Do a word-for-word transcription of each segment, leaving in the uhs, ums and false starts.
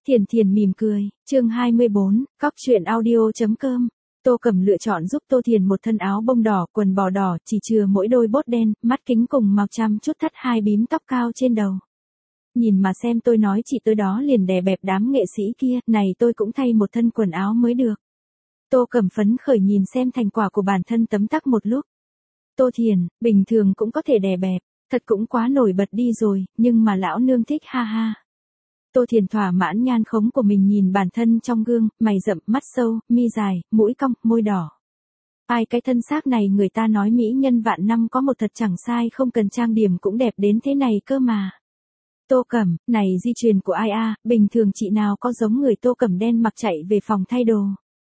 Thiền Thiền mỉm cười, chương hai mươi bốn, cóc truyện audio.com. Tô Cẩm lựa chọn giúp Tô Thiền một thân áo bông đỏ, quần bò đỏ, chỉ chừa mỗi đôi bốt đen, mắt kính cùng màu chăm chút thắt hai bím tóc cao trên đầu. Nhìn mà xem, tôi nói chị tới đó liền đè bẹp đám nghệ sĩ kia, này tôi cũng thay một thân quần áo mới được. Tô Cẩm phấn khởi nhìn xem thành quả của bản thân tấm tắc một lúc. Tô Thiền, bình thường cũng có thể đè bẹp, thật cũng quá nổi bật đi rồi, nhưng mà lão nương thích ha ha. Tô Thiền thỏa mãn nhan khống của mình nhìn bản thân trong gương, mày rậm, mắt sâu, mi dài, mũi cong, môi đỏ. Ai cái thân xác này người ta nói mỹ nhân vạn năm có một thật chẳng sai, không cần trang điểm cũng đẹp đến thế này cơ mà. Tô Cẩm, này di truyền của ai a, bình thường chị nào có giống người Tô Cẩm đen mặc chạy về phòng thay đồ.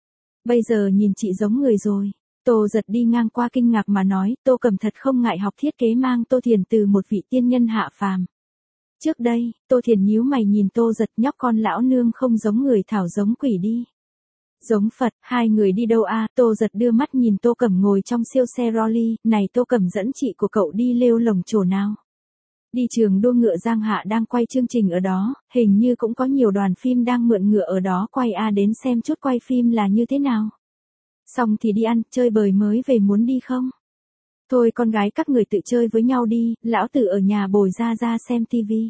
Bây giờ nhìn chị giống người rồi. Tô Giật đi ngang qua kinh ngạc mà nói, Tô Cẩm thật không ngại học thiết kế mang Tô Thiền từ một vị tiên nhân hạ phàm. Trước đây, Tô Thiền nhíu mày nhìn Tô Giật, nhóc con lão nương không giống người thảo giống quỷ đi. Giống Phật, hai người đi đâu a? Tô Giật đưa mắt nhìn Tô Cẩm ngồi trong siêu xe Rolly, này Tô Cẩm dẫn chị của cậu đi lêu lồng chỗ nào? Đi trường đua ngựa Giang Hạ đang quay chương trình ở đó, hình như cũng có nhiều đoàn phim đang mượn ngựa ở đó quay a, đến xem chút quay phim là như thế nào. Xong thì đi ăn, chơi bời mới về, muốn đi không? Thôi con gái các người tự chơi với nhau đi, lão tử ở nhà bồi ra ra xem tivi.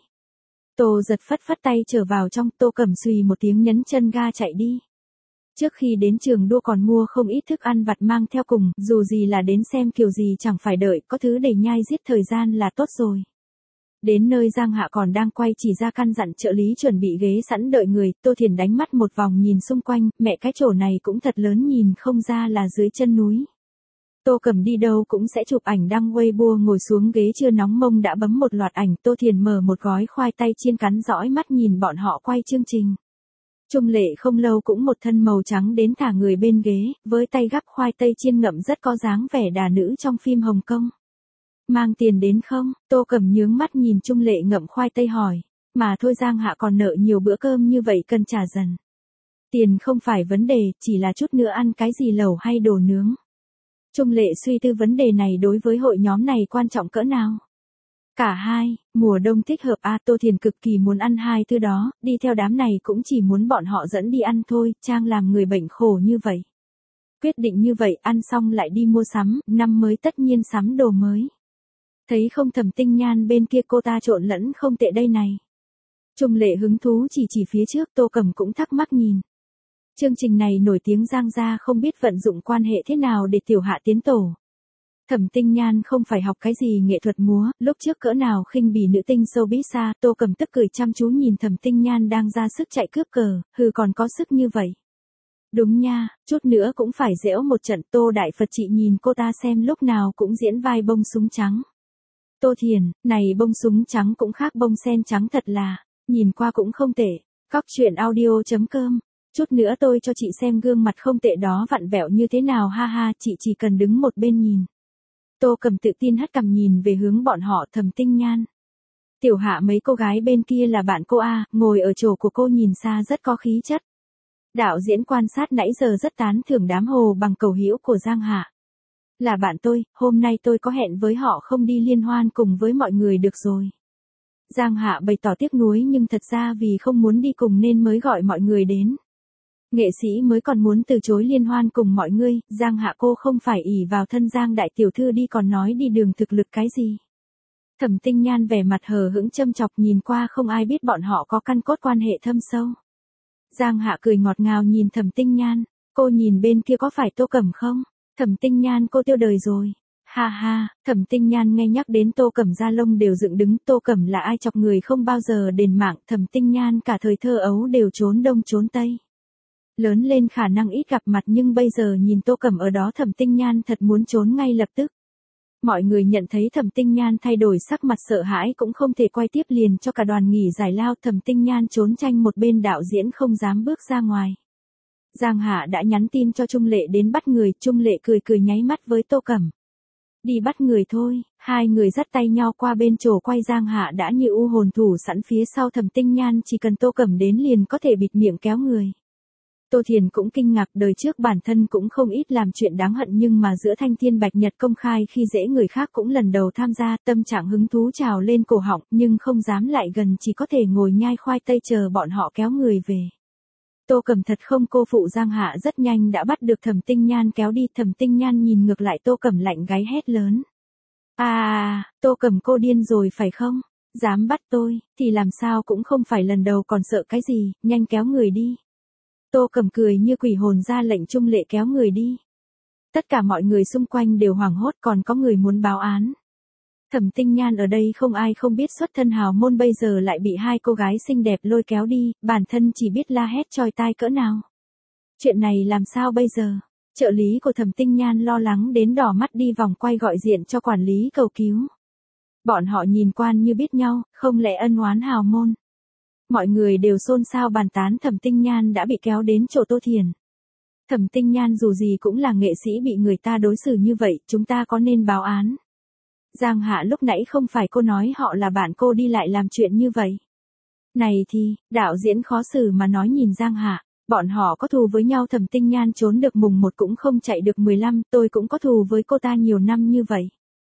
Tô Giật phất phất tay trở vào trong, Tô Cẩm xùy một tiếng nhấn chân ga chạy đi. Trước khi đến trường đua còn mua không ít thức ăn vặt mang theo cùng, dù gì là đến xem kiểu gì chẳng phải đợi, có thứ để nhai giết thời gian là tốt rồi. Đến nơi Giang Hạ còn đang quay chỉ ra căn dặn trợ lý chuẩn bị ghế sẵn đợi người, Tô Thiền đánh mắt một vòng nhìn xung quanh, mẹ cái chỗ này cũng thật lớn, nhìn không ra là dưới chân núi. Tô Cẩm đi đâu cũng sẽ chụp ảnh đăng Weibo, ngồi xuống ghế chưa nóng mông đã bấm một loạt ảnh, Tô Thiền mở một gói khoai tây chiên cắn dõi mắt nhìn bọn họ quay chương trình. Trung Lệ không lâu cũng một thân màu trắng đến thả người bên ghế, với tay gắp khoai tây chiên ngậm rất có dáng vẻ đà nữ trong phim Hồng Kông. Mang tiền đến không? Tô Cẩm nhướng mắt nhìn Trung Lệ ngậm khoai tây hỏi. Mà thôi, Giang Hạ còn nợ nhiều bữa cơm như vậy cần trả dần. Tiền không phải vấn đề, chỉ là chút nữa ăn cái gì lẩu hay đồ nướng. Trung Lệ suy tư vấn đề này đối với hội nhóm này quan trọng cỡ nào. Cả hai, mùa đông thích hợp a, Tô Thiền cực kỳ muốn ăn hai thứ đó, đi theo đám này cũng chỉ muốn bọn họ dẫn đi ăn thôi, Trang làm người bệnh khổ như vậy. Quyết định như vậy, ăn xong lại đi mua sắm, năm mới tất nhiên sắm đồ mới. Thấy không, Thẩm Tinh Nhan bên kia cô ta trộn lẫn không tệ đây này. Trung Lệ hứng thú chỉ chỉ phía trước, Tô Cẩm cũng thắc mắc nhìn. Chương trình này nổi tiếng Giang gia không biết vận dụng quan hệ thế nào để tiểu hạ tiến tổ. Thẩm Tinh Nhan không phải học cái gì nghệ thuật múa, lúc trước cỡ nào khinh bỉ nữ tinh showbiz xa, Tô Cẩm tức cười chăm chú nhìn Thẩm Tinh Nhan đang ra sức chạy cướp cờ, hừ còn có sức như vậy. Đúng nha, chút nữa cũng phải giễu một trận. Tô Đại Phật chị nhìn cô ta xem lúc nào cũng diễn vai bông súng trắng. Tô Thiền, này bông súng trắng cũng khác bông sen trắng thật là, nhìn qua cũng không tệ. Cóc truyện audio.com. Chút nữa tôi cho chị xem gương mặt không tệ đó vặn vẹo như thế nào, ha ha, chị chỉ cần đứng một bên nhìn. Tô Cẩm tự tin hất cằm nhìn về hướng bọn họ. Thẩm Tinh Nhan. Tiểu Hạ mấy cô gái bên kia là bạn cô a, ngồi ở chỗ của cô nhìn xa rất có khí chất. Đạo diễn quan sát nãy giờ rất tán thưởng đám hồ bằng cầu hữu của Giang Hạ. Là bạn tôi, hôm nay tôi có hẹn với họ không đi liên hoan cùng với mọi người được rồi. Giang Hạ bày tỏ tiếc nuối, nhưng thật ra vì không muốn đi cùng nên mới gọi mọi người đến. Nghệ sĩ mới còn muốn từ chối liên hoan cùng mọi người, Giang Hạ cô không phải ỷ vào thân Giang đại tiểu thư đi còn nói đi đường thực lực cái gì. Thẩm Tinh Nhan vẻ mặt hờ hững châm chọc, nhìn qua không ai biết bọn họ có căn cốt quan hệ thâm sâu. Giang Hạ cười ngọt ngào nhìn Thẩm Tinh Nhan, cô nhìn bên kia có phải Tô Cẩm không? Thẩm Tinh Nhan, cô tiêu đời rồi. Ha ha, Thẩm Tinh Nhan nghe nhắc đến Tô Cẩm da lông đều dựng đứng, Tô Cẩm là ai chọc người không bao giờ đền mạng, Thẩm Tinh Nhan cả thời thơ ấu đều trốn đông trốn tây. Lớn lên khả năng ít gặp mặt, nhưng bây giờ nhìn Tô Cẩm ở đó, Thẩm Tinh Nhan thật muốn trốn ngay lập tức. Mọi người nhận thấy Thẩm Tinh Nhan thay đổi sắc mặt sợ hãi cũng không thể quay tiếp, liền cho cả đoàn nghỉ giải lao. Thẩm Tinh Nhan trốn tranh một bên, đạo diễn không dám bước ra ngoài. Giang Hạ đã nhắn tin cho Trung Lệ đến bắt người, Trung Lệ cười cười nháy mắt với Tô Cẩm. Đi bắt người thôi, hai người dắt tay nhau qua bên chỗ quay, Giang Hạ đã như u hồn thủ sẵn phía sau Thẩm Tinh Nhan, chỉ cần Tô Cẩm đến liền có thể bịt miệng kéo người. Tô Thiền cũng kinh ngạc, đời trước bản thân cũng không ít làm chuyện đáng hận nhưng mà giữa thanh thiên bạch nhật công khai khi dễ người khác cũng lần đầu tham gia, tâm trạng hứng thú trào lên cổ họng nhưng không dám lại gần, chỉ có thể ngồi nhai khoai tây chờ bọn họ kéo người về. Tô Cẩm thật không cô phụ Giang Hạ, rất nhanh đã bắt được Thẩm Tinh Nhan kéo đi. Thẩm Tinh Nhan nhìn ngược lại Tô Cẩm lạnh gáy hét lớn. À, Tô Cẩm cô điên rồi phải không? Dám bắt tôi, thì làm sao cũng không phải lần đầu còn sợ cái gì, nhanh kéo người đi. Tô Cẩm cười như quỷ hồn ra lệnh Trung Lệ kéo người đi. Tất cả mọi người xung quanh đều hoảng hốt, còn có người muốn báo án. Thẩm Tinh Nhan ở đây không ai không biết xuất thân hào môn bây giờ lại bị hai cô gái xinh đẹp lôi kéo đi, bản thân chỉ biết la hét chói tai cỡ nào. Chuyện này làm sao bây giờ? Trợ lý của Thẩm Tinh Nhan lo lắng đến đỏ mắt đi vòng quay gọi điện cho quản lý cầu cứu. Bọn họ nhìn quan như biết nhau, không lẽ ân oán hào môn. Mọi người đều xôn xao bàn tán Thẩm Tinh Nhan đã bị kéo đến chỗ Tô Thiền. Thẩm Tinh Nhan dù gì cũng là nghệ sĩ bị người ta đối xử như vậy, chúng ta có nên báo án? Giang Hạ lúc nãy không phải cô nói họ là bạn cô đi lại làm chuyện như vậy. Này thì, đạo diễn khó xử mà nói nhìn Giang Hạ, bọn họ có thù với nhau. Thẩm Tinh Nhan trốn được mùng một cũng không chạy được mười lăm, tôi cũng có thù với cô ta nhiều năm như vậy.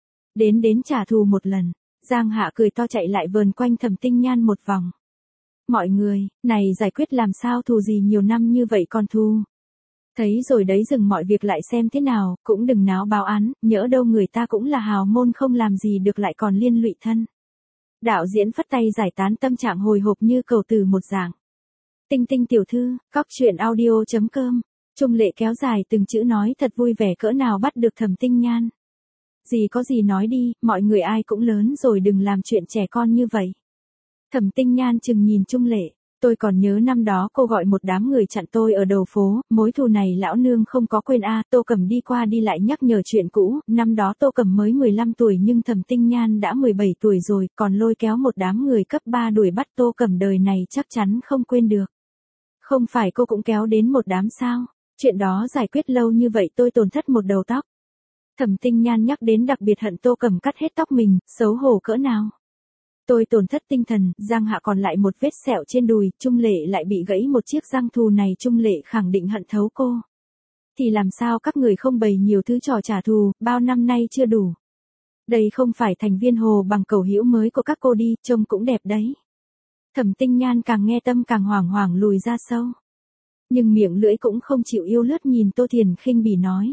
Đến đến trả thù một lần, Giang Hạ cười to chạy lại vờn quanh Thẩm Tinh Nhan một vòng. Mọi người, này giải quyết làm sao thù gì nhiều năm như vậy còn thù. Thấy rồi đấy, dừng mọi việc lại xem thế nào, cũng đừng náo báo án, nhỡ đâu người ta cũng là hào môn không làm gì được lại còn liên lụy thân. Đạo diễn phất tay giải tán tâm trạng hồi hộp như cầu từ một dạng. Tinh Tinh tiểu thư, cóc truyện audio chấm com. Trung Lệ kéo dài từng chữ nói thật vui vẻ cỡ nào bắt được Thẩm Tinh Nhan. Gì có gì nói đi, mọi người ai cũng lớn rồi, đừng làm chuyện trẻ con như vậy. Thẩm Tinh Nhan chừng nhìn Trung Lệ. Tôi còn nhớ năm đó cô gọi một đám người chặn tôi ở đầu phố, mối thù này lão nương không có quên a. À. Tô Cẩm đi qua đi lại nhắc nhở chuyện cũ, năm đó Tô Cẩm mới mười lăm tuổi nhưng Thẩm Tinh Nhan đã mười bảy tuổi rồi, còn lôi kéo một đám người cấp ba đuổi bắt Tô Cẩm, đời này chắc chắn không quên được. Không phải cô cũng kéo đến một đám sao? Chuyện đó giải quyết lâu như vậy tôi tổn thất một đầu tóc. Thẩm Tinh Nhan nhắc đến đặc biệt hận Tô Cẩm cắt hết tóc mình, xấu hổ cỡ nào. Tôi tổn thất tinh thần. Giang Hạ còn lại một vết sẹo trên đùi, Trung Lệ lại bị gãy một chiếc răng, thù này Trung Lệ khẳng định hận thấu cô. Thì làm sao các người không bày nhiều thứ trò trả thù, bao năm nay chưa đủ. Đây không phải thành viên Hồ Bằng Cầu hữu mới của các cô đi, trông cũng đẹp đấy. Thẩm Tinh Nhan càng nghe tâm càng hoảng hoảng lùi ra sâu. Nhưng miệng lưỡi cũng không chịu yêu lướt nhìn Tô Thiền khinh bỉ nói.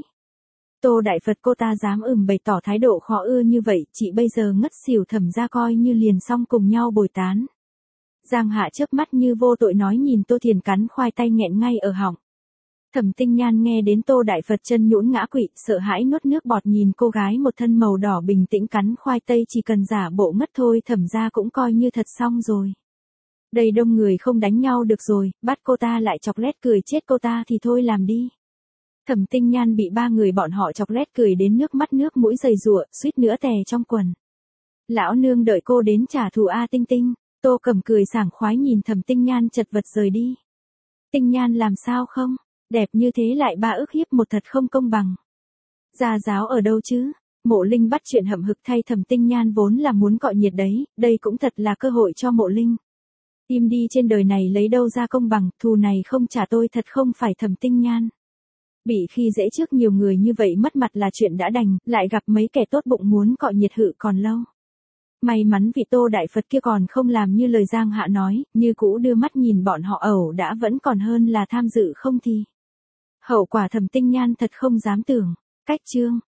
Tô Đại Phật, cô ta dám ừm bày tỏ thái độ khó ưa như vậy, chị bây giờ ngất xỉu, Thẩm ra coi như liền xong cùng nhau bồi tán. Giang Hạ chớp mắt như vô tội nói nhìn Tô Thiền cắn khoai tây nghẹn ngay ở họng. Thẩm Tinh Nhan nghe đến Tô Đại Phật chân nhũn ngã quỵ, sợ hãi nuốt nước bọt nhìn cô gái một thân màu đỏ bình tĩnh cắn khoai tây, chỉ cần giả bộ ngất thôi Thẩm ra cũng coi như thật xong rồi. Đây đông người không đánh nhau được rồi, bắt cô ta lại chọc lét cười chết cô ta thì thôi làm đi. Thẩm Tinh Nhan bị ba người bọn họ chọc lét cười đến nước mắt nước mũi dày rụa, suýt nữa tè trong quần. Lão nương đợi cô đến trả thù a. Tinh Tinh. Tô Cẩm cười sảng khoái nhìn Thẩm Tinh Nhan chật vật rời đi. Tinh Nhan làm sao không? Đẹp như thế lại ba ức hiếp một, thật không công bằng. Gia giáo ở đâu chứ? Mộ Linh bắt chuyện hậm hực thay Thẩm Tinh Nhan vốn là muốn cọ nhiệt đấy, đây cũng thật là cơ hội cho Mộ Linh. Im đi, trên đời này lấy đâu ra công bằng, thù này không trả tôi thật không phải Thẩm Tinh Nhan. Bị khi dễ trước nhiều người như vậy mất mặt là chuyện đã đành, lại gặp mấy kẻ tốt bụng muốn cọ nhiệt hự còn lâu. May mắn vì Tô Đại Phật kia còn không làm như lời Giang Hạ nói, như cũ đưa mắt nhìn bọn họ ẩu đã vẫn còn hơn là tham dự không thì. Hậu quả Thẩm Tinh Nhan thật không dám tưởng. Cách chương